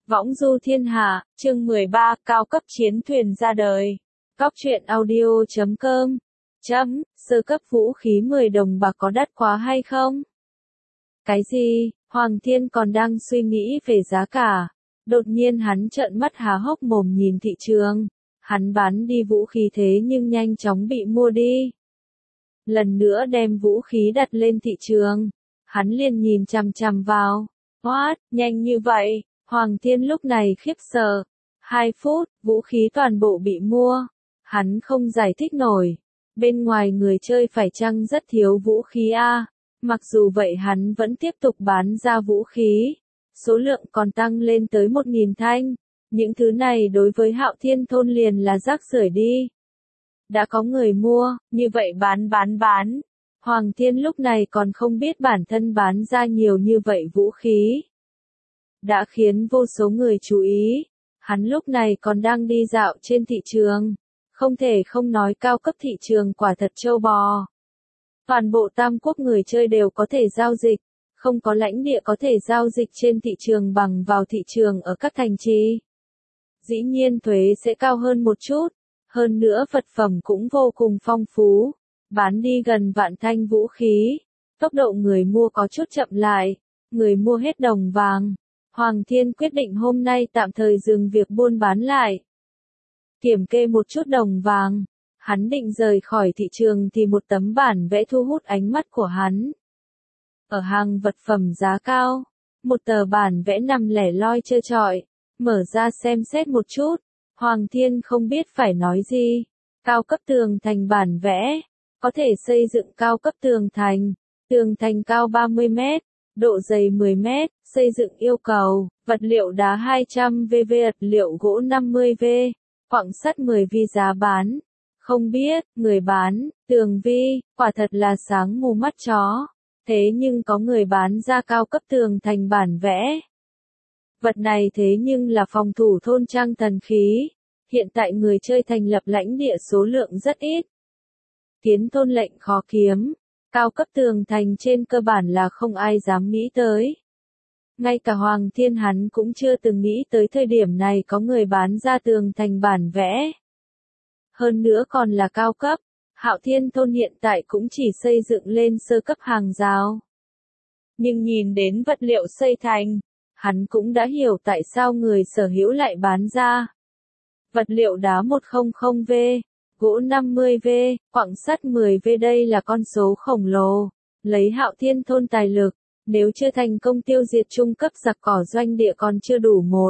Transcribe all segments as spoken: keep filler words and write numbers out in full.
Võng du thiên hạ, chương mười ba, cao cấp chiến thuyền ra đời. Cóc truyện audio chấm com. Chấm, sơ cấp vũ khí mười đồng bạc có đắt quá hay không? Cái gì? Hoàng Thiên còn đang suy nghĩ về giá cả. Đột nhiên hắn trợn mắt há hốc mồm nhìn thị trường. Hắn bán đi vũ khí thế nhưng nhanh chóng bị mua đi. Lần nữa đem vũ khí đặt lên thị trường. Hắn liền nhìn chằm chằm vào. What? Nhanh như vậy? Hoàng Thiên lúc này khiếp sợ. Hai phút, vũ khí toàn bộ bị mua. Hắn không giải thích nổi. Bên ngoài người chơi phải chăng rất thiếu vũ khí a? À? Mặc dù vậy hắn vẫn tiếp tục bán ra vũ khí. Số lượng còn tăng lên tới một nghìn thanh. Những thứ này đối với Hạo Thiên thôn liền là rác rưởi đi. Đã có người mua, như vậy bán bán bán. Hoàng Thiên lúc này còn không biết bản thân bán ra nhiều như vậy vũ khí. Đã khiến vô số người chú ý. Hắn lúc này còn đang đi dạo trên thị trường. Không thể không nói cao cấp thị trường quả thật trâu bò. Toàn bộ Tam Quốc người chơi đều có thể giao dịch. Không có lãnh địa có thể giao dịch trên thị trường bằng vào thị trường ở các thành trì. Dĩ nhiên thuế sẽ cao hơn một chút. Hơn nữa vật phẩm cũng vô cùng phong phú. Bán đi gần vạn thanh vũ khí. Tốc độ người mua có chút chậm lại. Người mua hết đồng vàng. Hoàng Thiên quyết định hôm nay tạm thời dừng việc buôn bán lại. Kiểm kê một chút đồng vàng. Hắn định rời khỏi thị trường thì một tấm bản vẽ thu hút ánh mắt của hắn. Ở hàng vật phẩm giá cao. Một tờ bản vẽ nằm lẻ loi trơ trọi. Mở ra xem xét một chút. Hoàng Thiên không biết phải nói gì. Cao cấp tường thành bản vẽ. Có thể xây dựng cao cấp tường thành. Tường thành cao ba mươi mét. Độ dày mười mét, xây dựng yêu cầu, vật liệu đá hai trăm vê vê, vật liệu gỗ năm mươi vê, quặng sắt mười vê giá bán. Không biết, người bán, tường vi, quả thật là sáng mù mắt chó. Thế nhưng có người bán ra cao cấp tường thành bản vẽ. Vật này thế nhưng là phòng thủ thôn trang thần khí. Hiện tại người chơi thành lập lãnh địa số lượng rất ít. Kiến thôn lệnh khó kiếm. Cao cấp tường thành trên cơ bản là không ai dám nghĩ tới. Ngay cả Hoàng Thiên hắn cũng chưa từng nghĩ tới thời điểm này có người bán ra tường thành bản vẽ. Hơn nữa còn là cao cấp, Hạo Thiên thôn hiện tại cũng chỉ xây dựng lên sơ cấp hàng rào. Nhưng nhìn đến vật liệu xây thành, hắn cũng đã hiểu tại sao người sở hữu lại bán ra. Vật liệu đá một trăm vê. Gỗ năm mươi vê, quặng sắt mười vê đây là con số khổng lồ. Lấy Hạo Thiên thôn tài lực, nếu chưa thành công tiêu diệt trung cấp giặc cỏ doanh địa còn chưa đủ một.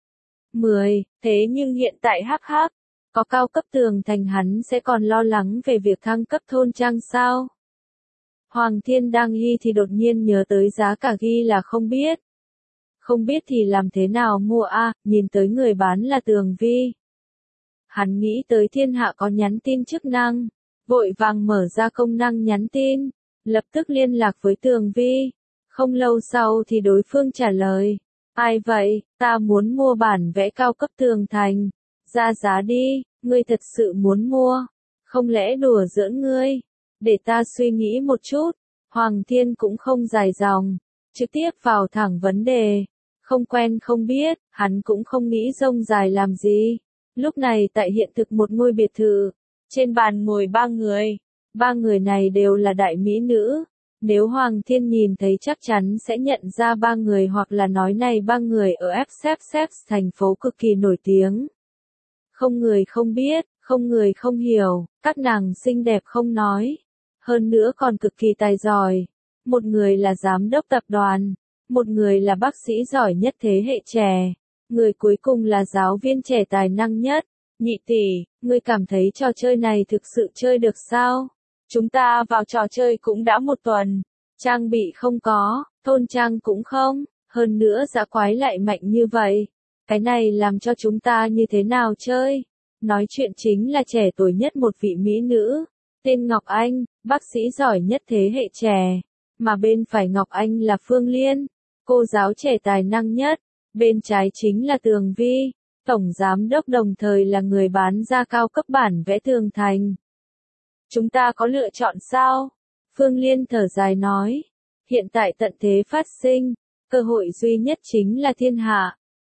mười, thế nhưng hiện tại hắc hắc, có cao cấp tường thành hắn sẽ còn lo lắng về việc thăng cấp thôn trang sao? Hoàng Thiên đang ghi thì đột nhiên nhớ tới giá cả ghi là không biết. Không biết thì làm thế nào mua a? À, nhìn tới người bán là Tường Vi. Hắn nghĩ tới thiên hạ có nhắn tin chức năng, vội vàng mở ra công năng nhắn tin, lập tức liên lạc với Tường Vi. Không lâu sau thì đối phương trả lời, ai vậy, ta muốn mua bản vẽ cao cấp tường thành, ra giá đi, ngươi thật sự muốn mua, không lẽ đùa giỡn ngươi, để ta suy nghĩ một chút. Hoàng Thiên cũng không dài dòng, trực tiếp vào thẳng vấn đề, không quen không biết, hắn cũng không nghĩ rông dài làm gì. Lúc này tại hiện thực một ngôi biệt thự, trên bàn ngồi ba người, ba người này đều là đại mỹ nữ. Nếu Hoàng Thiên nhìn thấy chắc chắn sẽ nhận ra ba người hoặc là nói này ba người ở ép ép ép thành phố cực kỳ nổi tiếng. Không người không biết, không người không hiểu, các nàng xinh đẹp không nói. Hơn nữa còn cực kỳ tài giỏi. Một người là giám đốc tập đoàn, một người là bác sĩ giỏi nhất thế hệ trẻ. Người cuối cùng là giáo viên trẻ tài năng nhất. Nhị tỷ, ngươi cảm thấy trò chơi này thực sự chơi được sao? Chúng ta vào trò chơi cũng đã một tuần. Trang bị không có, thôn trang cũng không, hơn nữa dã quái lại mạnh như vậy. Cái này làm cho chúng ta như thế nào chơi? Nói chuyện chính là trẻ tuổi nhất một vị mỹ nữ. Tên Ngọc Anh, bác sĩ giỏi nhất thế hệ trẻ. Mà bên phải Ngọc Anh là Phương Liên, cô giáo trẻ tài năng nhất. Bên trái chính là Tường Vi, tổng giám đốc đồng thời là người bán ra cao cấp bản vẽ tường thành. Chúng ta có lựa chọn sao? Phương Liên thở dài nói. Hiện tại tận thế phát sinh, cơ hội duy nhất chính là thiên hạ.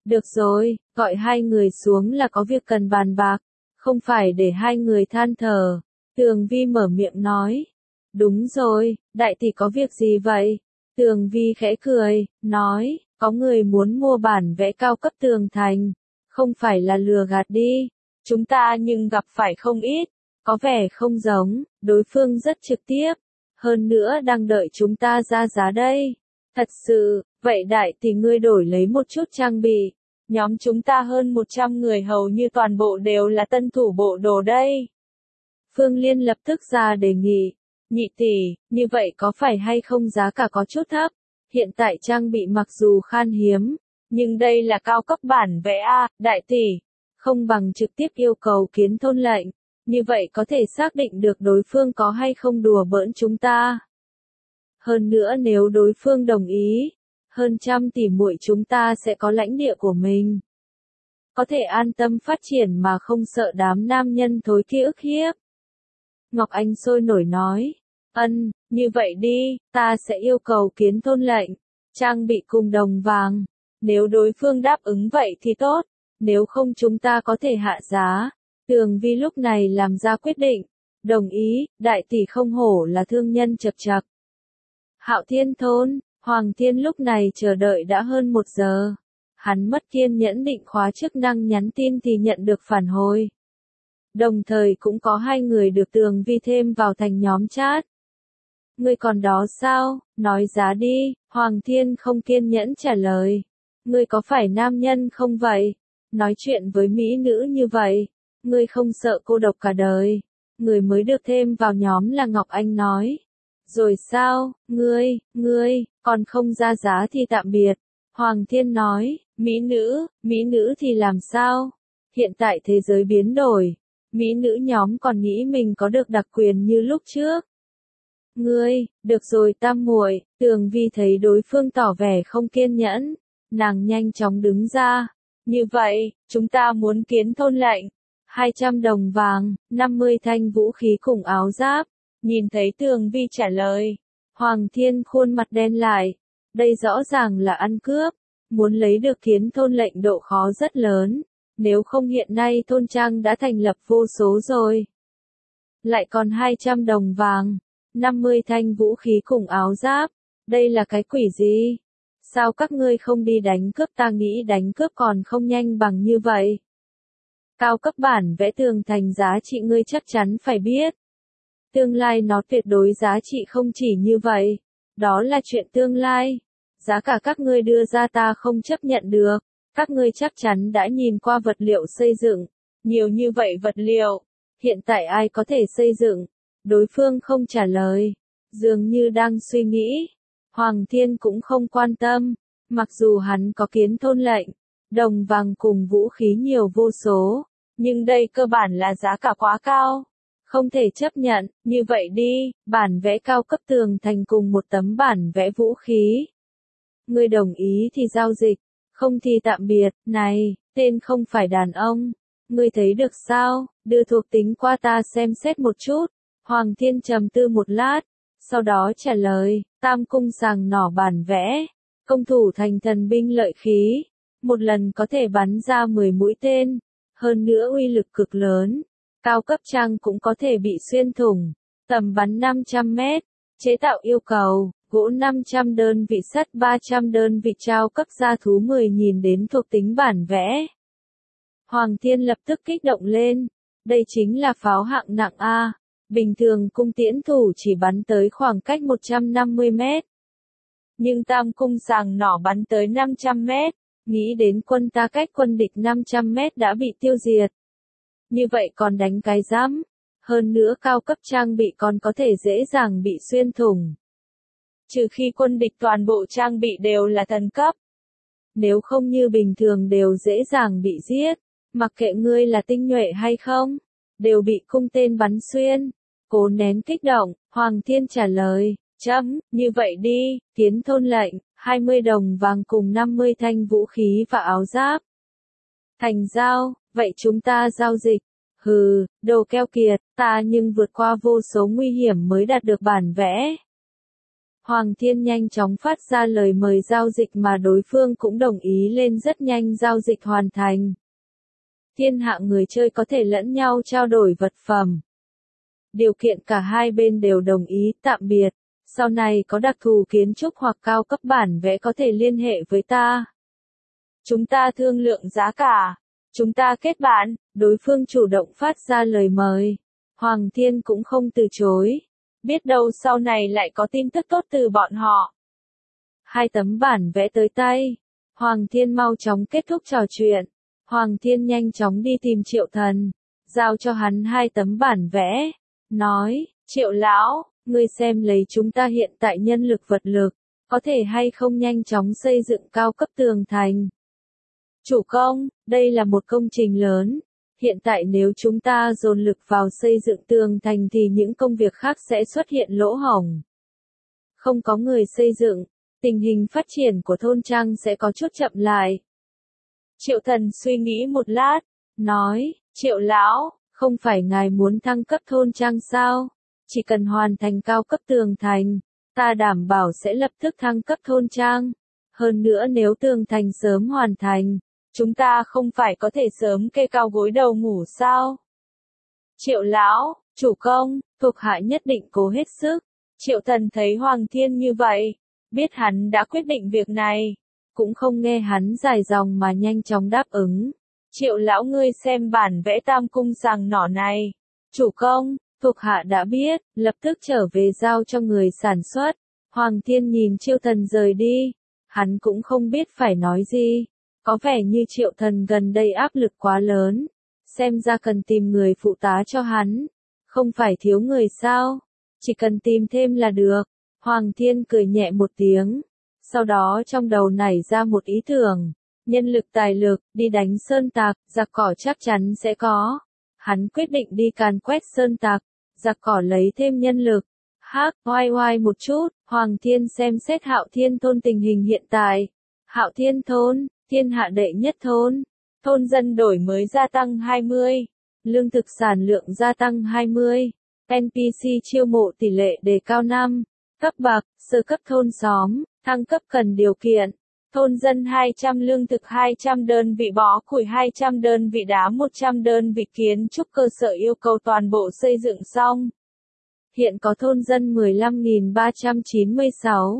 Được rồi, gọi hai người xuống là có việc cần bàn bạc, không phải để hai người than thở. Tường Vi mở miệng nói. Đúng rồi, đại tỷ có việc gì vậy? Tường Vi khẽ cười, nói, có người muốn mua bản vẽ cao cấp tường thành, không phải là lừa gạt đi. Chúng ta nhưng gặp phải không ít, có vẻ không giống, đối phương rất trực tiếp, hơn nữa đang đợi chúng ta ra giá đây. Thật sự, vậy đại tỷ ngươi đổi lấy một chút trang bị. Nhóm chúng ta hơn một trăm người hầu như toàn bộ đều là tân thủ bộ đồ đây. Phương Liên lập tức ra đề nghị. Nhị tỷ, như vậy có phải hay không giá cả có chút thấp? Hiện tại trang bị mặc dù khan hiếm, nhưng đây là cao cấp bản vẽ A, đại tỷ. Không bằng trực tiếp yêu cầu kiến thôn lệnh. Như vậy có thể xác định được đối phương có hay không đùa bỡn chúng ta. Hơn nữa nếu đối phương đồng ý, hơn trăm tỷ muội chúng ta sẽ có lãnh địa của mình. Có thể an tâm phát triển mà không sợ đám nam nhân thối kia ức hiếp. Ngọc Anh sôi nổi nói, ân, như vậy đi, ta sẽ yêu cầu kiến thôn lệnh, trang bị cùng đồng vàng. Nếu đối phương đáp ứng vậy thì tốt, nếu không chúng ta có thể hạ giá. Tường Vi lúc này làm ra quyết định, đồng ý, đại tỷ không hổ là thương nhân chập chặc. Hạo Thiên thôn, Hoàng Thiên lúc này chờ đợi đã hơn một giờ. Hắn mất kiên nhẫn định khóa chức năng nhắn tin thì nhận được phản hồi. Đồng thời cũng có hai người được Tường Vi thêm vào thành nhóm chat. Ngươi còn đó sao, nói giá đi, Hoàng Thiên không kiên nhẫn trả lời. Ngươi có phải nam nhân không vậy? Nói chuyện với mỹ nữ như vậy, ngươi không sợ cô độc cả đời. Người mới được thêm vào nhóm là Ngọc Anh nói. Rồi sao, ngươi, ngươi, còn không ra giá thì tạm biệt. Hoàng Thiên nói, mỹ nữ, mỹ nữ thì làm sao? Hiện tại thế giới biến đổi, mỹ nữ nhóm còn nghĩ mình có được đặc quyền như lúc trước. Ngươi, được rồi tam muội, Tường Vi thấy đối phương tỏ vẻ không kiên nhẫn, nàng nhanh chóng đứng ra. Như vậy, chúng ta muốn kiến thôn lệnh, hai trăm đồng vàng, năm mươi thanh vũ khí cùng áo giáp. Nhìn thấy Tường Vi trả lời, Hoàng Thiên khuôn mặt đen lại, đây rõ ràng là ăn cướp, muốn lấy được kiến thôn lệnh độ khó rất lớn, nếu không hiện nay thôn trang đã thành lập vô số rồi. Lại còn hai trăm đồng vàng, năm mươi thanh vũ khí cùng áo giáp, đây là cái quỷ gì? Sao các ngươi không đi đánh cướp, ta nghĩ đánh cướp còn không nhanh bằng như vậy. Cao cấp bản vẽ tường thành giá trị ngươi chắc chắn phải biết. Tương lai nó tuyệt đối giá trị không chỉ như vậy, đó là chuyện tương lai. Giá cả các ngươi đưa ra ta không chấp nhận được, các ngươi chắc chắn đã nhìn qua vật liệu xây dựng, nhiều như vậy vật liệu, hiện tại ai có thể xây dựng? Đối phương không trả lời, dường như đang suy nghĩ. Hoàng Thiên cũng không quan tâm, mặc dù hắn có kiến thôn lệnh, đồng vàng cùng vũ khí nhiều vô số, nhưng đây cơ bản là giá cả quá cao. Không thể chấp nhận, như vậy đi, bản vẽ cao cấp tường thành cùng một tấm bản vẽ vũ khí. Ngươi đồng ý thì giao dịch, không thì tạm biệt, này, tên không phải đàn ông. Ngươi thấy được sao, đưa thuộc tính qua ta xem xét một chút. Hoàng Thiên trầm tư một lát, sau đó trả lời, tam cung sàng nỏ bản vẽ, công thủ thành thần binh lợi khí, một lần có thể bắn ra mười mũi tên, hơn nữa uy lực cực lớn. Cao cấp trang cũng có thể bị xuyên thủng, tầm bắn năm trăm mét, chế tạo yêu cầu, gỗ năm trăm đơn vị, sắt ba trăm đơn vị, trao cấp gia thú mười nghìn đến thuộc tính bản vẽ. Hoàng Thiên lập tức kích động lên, đây chính là pháo hạng nặng A, bình thường cung tiễn thủ chỉ bắn tới khoảng cách một trăm năm mươi mét. Nhưng tam cung sàng nỏ bắn tới năm trăm mét, nghĩ đến quân ta cách quân địch năm trăm mét đã bị tiêu diệt. Như vậy còn đánh cái giám, hơn nữa cao cấp trang bị còn có thể dễ dàng bị xuyên thủng. Trừ khi quân địch toàn bộ trang bị đều là thần cấp. Nếu không như bình thường đều dễ dàng bị giết, mặc kệ ngươi là tinh nhuệ hay không, đều bị cung tên bắn xuyên. Cố nén kích động, Hoàng Thiên trả lời, chấm, như vậy đi, kiến thôn lệnh, hai mươi đồng vàng cùng năm mươi thanh vũ khí và áo giáp. Thành giao. Vậy chúng ta giao dịch. Hừ, đồ keo kiệt, ta nhưng vượt qua vô số nguy hiểm mới đạt được bản vẽ. Hoàng Thiên nhanh chóng phát ra lời mời giao dịch mà đối phương cũng đồng ý lên, rất nhanh giao dịch hoàn thành. Thiên hạ người chơi có thể lẫn nhau trao đổi vật phẩm. Điều kiện cả hai bên đều đồng ý, tạm biệt. Sau này có đặc thù kiến trúc hoặc cao cấp bản vẽ có thể liên hệ với ta. Chúng ta thương lượng giá cả. Chúng ta kết bạn. Đối phương chủ động phát ra lời mời. Hoàng Thiên cũng không từ chối. Biết đâu sau này lại có tin tức tốt từ bọn họ. Hai tấm bản vẽ tới tay. Hoàng Thiên mau chóng kết thúc trò chuyện. Hoàng Thiên nhanh chóng đi tìm Triệu Thần. Giao cho hắn hai tấm bản vẽ. Nói, Triệu lão, ngươi xem lấy chúng ta hiện tại nhân lực vật lực. Có thể hay không nhanh chóng xây dựng cao cấp tường thành. Chủ công, đây là một công trình lớn. Hiện tại nếu chúng ta dồn lực vào xây dựng tường thành thì những công việc khác sẽ xuất hiện lỗ hổng. Không có người xây dựng, tình hình phát triển của thôn trang sẽ có chút chậm lại. Triệu Thần suy nghĩ một lát, nói, Triệu lão, không phải ngài muốn thăng cấp thôn trang sao? Chỉ cần hoàn thành cao cấp tường thành, ta đảm bảo sẽ lập tức thăng cấp thôn trang. Hơn nữa nếu tường thành sớm hoàn thành, chúng ta không phải có thể sớm kê cao gối đầu ngủ sao? Triệu lão, chủ công, thuộc hạ nhất định cố hết sức. Triệu Thần thấy Hoàng Thiên như vậy, biết hắn đã quyết định việc này, cũng không nghe hắn dài dòng mà nhanh chóng đáp ứng. Triệu lão ngươi xem bản vẽ tam cung sàng nỏ này. Chủ công, thuộc hạ đã biết, lập tức trở về giao cho người sản xuất. Hoàng Thiên nhìn Triệu Thần rời đi, hắn cũng không biết phải nói gì. Có vẻ như Triệu Thần gần đây áp lực quá lớn, xem ra cần tìm người phụ tá cho hắn. Không phải thiếu người sao, chỉ cần tìm thêm là được. Hoàng Thiên cười nhẹ một tiếng, sau đó trong đầu nảy ra một ý tưởng. Nhân lực tài lực, đi đánh sơn tặc, giặc cỏ chắc chắn sẽ có. Hắn quyết định đi càn quét sơn tặc, giặc cỏ lấy thêm nhân lực. Hắc, oai oai một chút, Hoàng Thiên xem xét Hạo Thiên thôn tình hình hiện tại. Hạo Thiên thôn, thiên hạ đệ nhất thôn. Thôn dân đổi mới gia tăng hai mươi. Lương thực sản lượng gia tăng hai mươi. en pê xê chiêu mộ tỷ lệ đề cao năm. Cấp bậc, sơ cấp thôn xóm, thăng cấp cần điều kiện. Thôn dân hai trăm lương thực hai trăm đơn vị bó củi hai trăm đơn vị đá một trăm đơn vị kiến trúc cơ sở yêu cầu toàn bộ xây dựng xong. Hiện có thôn dân mười lăm nghìn ba trăm chín mươi sáu.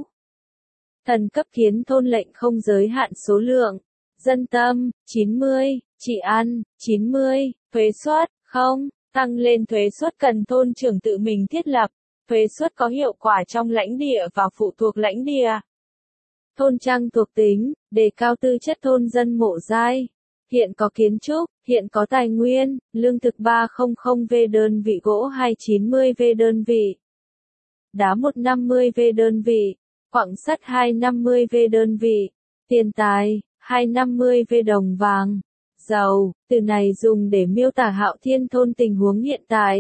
Thần cấp kiến thôn lệnh không giới hạn số lượng. Dân tâm, chín mươi. Trị ăn, chín mươi. Thuế suất, không. Tăng lên thuế suất cần thôn trưởng tự mình thiết lập. Thuế suất có hiệu quả trong lãnh địa và phụ thuộc lãnh địa. Thôn trang thuộc tính, đề cao tư chất thôn dân mộ giai. Hiện có kiến trúc, hiện có tài nguyên, lương thực ba trăm v đơn vị, gỗ hai trăm chín mươi v đơn vị, đá một trăm năm mươi v đơn vị, quặng sắt hai trăm năm mươi v đơn vị, tiền tài, hai trăm năm mươi v đồng vàng, dầu, từ này dùng để miêu tả Hạo Thiên thôn tình huống hiện tại.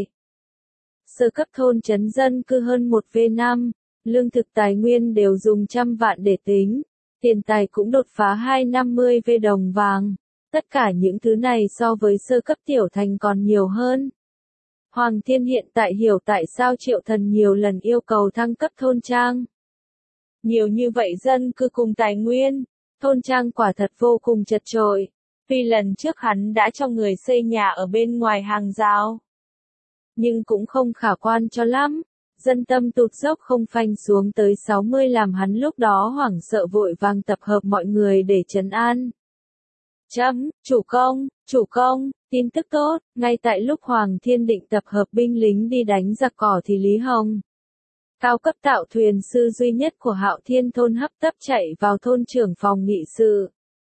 Sơ cấp thôn trấn dân cư hơn một v năm. Lương thực tài nguyên đều dùng trăm vạn để tính. Tiền tài cũng đột phá hai trăm năm mươi v đồng vàng. Tất cả những thứ này so với sơ cấp tiểu thành còn nhiều hơn. Hoàng Thiên hiện tại hiểu tại sao Triệu Thần nhiều lần yêu cầu thăng cấp thôn trang. Nhiều như vậy dân cư cùng tài nguyên, thôn trang quả thật vô cùng chật chội. Tuy lần trước hắn đã cho người xây nhà ở bên ngoài hàng rào, nhưng cũng không khả quan cho lắm. Dân tâm tụt dốc không phanh xuống tới sáu mươi làm hắn lúc đó hoảng sợ vội vàng tập hợp mọi người để trấn an. Chấm, chủ công, chủ công, tin tức tốt, ngay tại lúc Hoàng Thiên định tập hợp binh lính đi đánh giặc cỏ thì Lý Hồng, cao cấp tạo thuyền sư duy nhất của Hạo Thiên thôn hấp tấp chạy vào thôn trưởng phòng nghị sự.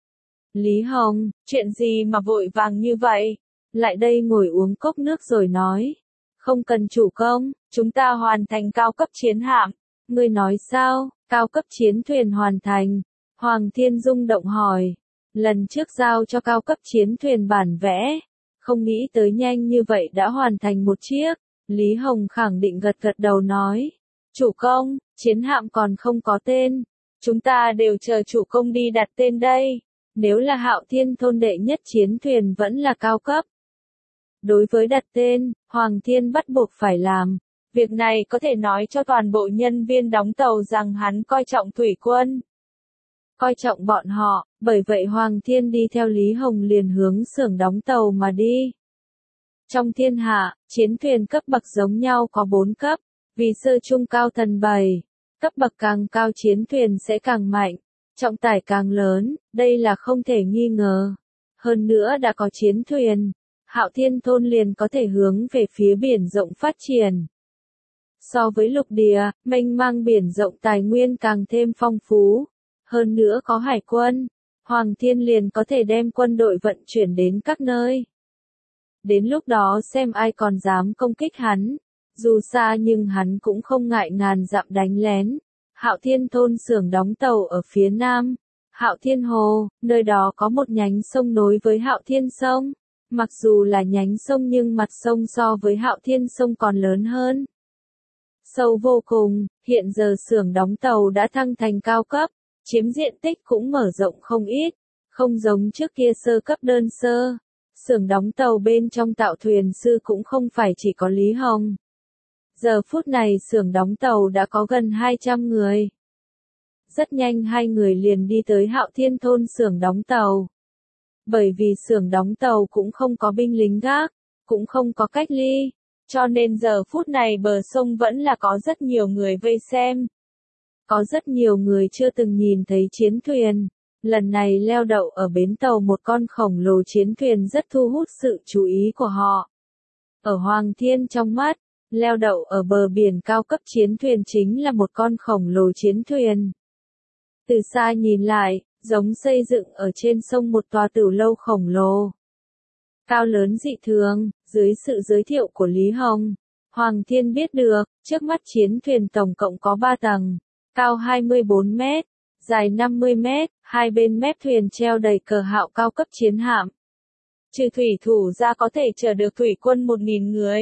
Lý Hồng, chuyện gì mà vội vàng như vậy? Lại đây ngồi uống cốc nước rồi nói. Không cần chủ công, chúng ta hoàn thành cao cấp chiến hạm. Ngươi nói sao, cao cấp chiến thuyền hoàn thành? Hoàng Thiên rung động hỏi. Lần trước giao cho cao cấp chiến thuyền bản vẽ, không nghĩ tới nhanh như vậy đã hoàn thành một chiếc. Lý Hồng khẳng định gật gật đầu nói. Chủ công, chiến hạm còn không có tên. Chúng ta đều chờ chủ công đi đặt tên đây. Nếu là Hạo Thiên thôn đệ nhất chiến thuyền vẫn là cao cấp. Đối với đặt tên, Hoàng Thiên bắt buộc phải làm. Việc này có thể nói cho toàn bộ nhân viên đóng tàu rằng hắn coi trọng thủy quân. Coi trọng bọn họ, bởi vậy Hoàng Thiên đi theo Lý Hồng liền hướng xưởng đóng tàu mà đi. Trong thiên hạ, chiến thuyền cấp bậc giống nhau có bốn cấp, vì sơ trung cao thần bảy. Cấp bậc càng cao chiến thuyền sẽ càng mạnh, trọng tải càng lớn, đây là không thể nghi ngờ. Hơn nữa đã có chiến thuyền, Hạo Thiên Thôn liền có thể hướng về phía biển rộng phát triển. So với lục địa, mênh mang biển rộng tài nguyên càng thêm phong phú. Hơn nữa có hải quân, Hoàng Thiên liền có thể đem quân đội vận chuyển đến các nơi. Đến lúc đó xem ai còn dám công kích hắn. Dù xa nhưng hắn cũng không ngại ngàn dặm đánh lén. Hạo Thiên Thôn xưởng đóng tàu ở phía nam. Hạo Thiên Hồ, nơi đó có một nhánh sông nối với Hạo Thiên Sông. Mặc dù là nhánh sông nhưng mặt sông so với Hạo Thiên Sông còn lớn hơn. Sâu vô cùng, hiện giờ xưởng đóng tàu đã thăng thành cao cấp, chiếm diện tích cũng mở rộng không ít, không giống trước kia sơ cấp đơn sơ. Xưởng đóng tàu bên trong tạo thuyền sư cũng không phải chỉ có Lý Hồng. Giờ phút này xưởng đóng tàu đã có gần hai trăm người. Rất nhanh hai người liền đi tới Hạo Thiên Thôn xưởng đóng tàu. Bởi vì xưởng đóng tàu cũng không có binh lính gác, cũng không có cách ly, cho nên giờ phút này bờ sông vẫn là có rất nhiều người vây xem. Có rất nhiều người chưa từng nhìn thấy chiến thuyền. Lần này leo đậu ở bến tàu một con khổng lồ chiến thuyền rất thu hút sự chú ý của họ. Ở Hoàng Thiên trong mắt, leo đậu ở bờ biển cao cấp chiến thuyền chính là một con khổng lồ chiến thuyền. Từ xa nhìn lại, giống xây dựng ở trên sông một tòa tử lâu khổng lồ. Cao lớn dị thường, dưới sự giới thiệu của Lý Hồng, Hoàng Thiên biết được, trước mắt chiến thuyền tổng cộng có ba tầng, cao hai mươi bốn mét, dài năm mươi mét, hai bên mép thuyền treo đầy cờ Hạo cao cấp chiến hạm. Trừ thủy thủ ra có thể chở được thủy quân một nghìn người.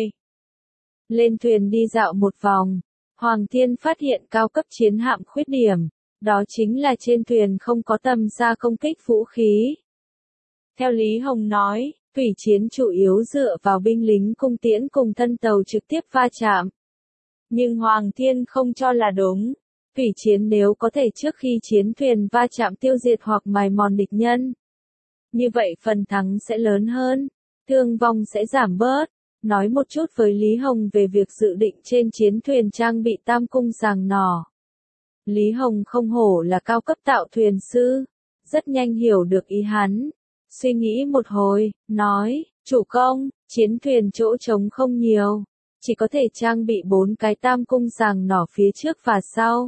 Lên thuyền đi dạo một vòng, Hoàng Thiên phát hiện cao cấp chiến hạm khuyết điểm, đó chính là trên thuyền không có tầm xa công kích vũ khí. Theo Lý Hồng nói, thủy chiến chủ yếu dựa vào binh lính cung tiễn cùng thân tàu trực tiếp va chạm. Nhưng Hoàng Thiên không cho là đúng. Thủy chiến nếu có thể trước khi chiến thuyền va chạm tiêu diệt hoặc mài mòn địch nhân. Như vậy phần thắng sẽ lớn hơn, thương vong sẽ giảm bớt. Nói một chút với Lý Hồng về việc dự định trên chiến thuyền trang bị tam cung sàng nỏ. Lý Hồng không hổ là cao cấp tạo thuyền sư, rất nhanh hiểu được ý hắn. Suy nghĩ một hồi, nói, chủ công, chiến thuyền chỗ trống không nhiều, chỉ có thể trang bị bốn cái tam cung sàng nỏ phía trước và sau.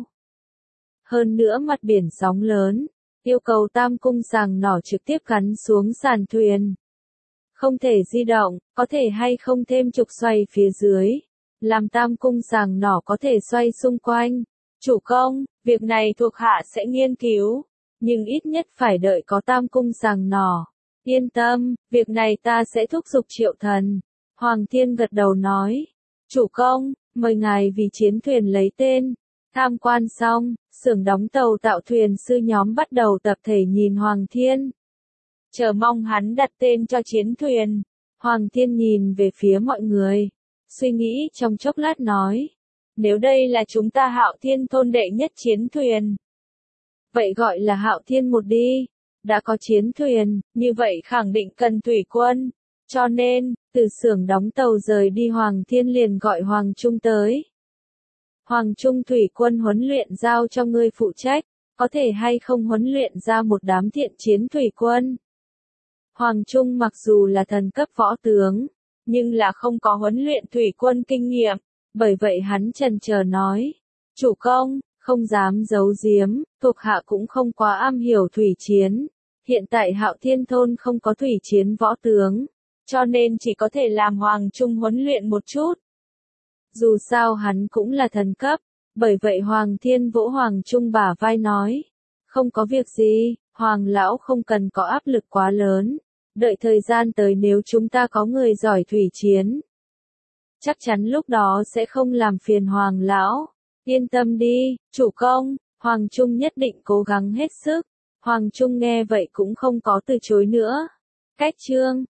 Hơn nữa mặt biển sóng lớn, yêu cầu tam cung sàng nỏ trực tiếp gắn xuống sàn thuyền. Không thể di động, có thể hay không thêm trục xoay phía dưới, làm tam cung sàng nỏ có thể xoay xung quanh. Chủ công, việc này thuộc hạ sẽ nghiên cứu, nhưng ít nhất phải đợi có tam cung sàng nỏ. Yên tâm, việc này ta sẽ thúc giục Triệu Thần. Hoàng Thiên gật đầu nói, chủ công, mời ngài vì chiến thuyền lấy tên. Tham quan xong, xưởng đóng tàu tạo thuyền sư nhóm bắt đầu tập thể nhìn Hoàng Thiên. Chờ mong hắn đặt tên cho chiến thuyền. Hoàng Thiên nhìn về phía mọi người, suy nghĩ trong chốc lát nói, nếu đây là chúng ta Hạo Thiên Thôn đệ nhất chiến thuyền, vậy gọi là Hạo Thiên một đi. Đã có chiến thuyền, như vậy khẳng định cần thủy quân. Cho nên, từ xưởng đóng tàu rời đi Hoàng Thiên liền gọi Hoàng Trung tới. Hoàng Trung thủy quân huấn luyện giao cho ngươi phụ trách, có thể hay không huấn luyện ra một đám thiện chiến thủy quân. Hoàng Trung mặc dù là thần cấp võ tướng, nhưng là không có huấn luyện thủy quân kinh nghiệm, bởi vậy hắn chần chờ nói, chủ công, không dám giấu giếm, thuộc hạ cũng không quá am hiểu thủy chiến. Hiện tại Hạo Thiên Thôn không có thủy chiến võ tướng, cho nên chỉ có thể làm Hoàng Trung huấn luyện một chút. Dù sao hắn cũng là thần cấp, bởi vậy Hoàng Thiên vỗ Hoàng Trung bả vai nói, không có việc gì, Hoàng lão không cần có áp lực quá lớn, đợi thời gian tới nếu chúng ta có người giỏi thủy chiến. Chắc chắn lúc đó sẽ không làm phiền Hoàng lão, yên tâm đi, chủ công, Hoàng Trung nhất định cố gắng hết sức. Hoàng Trung nghe vậy cũng không có từ chối nữa. Cách chương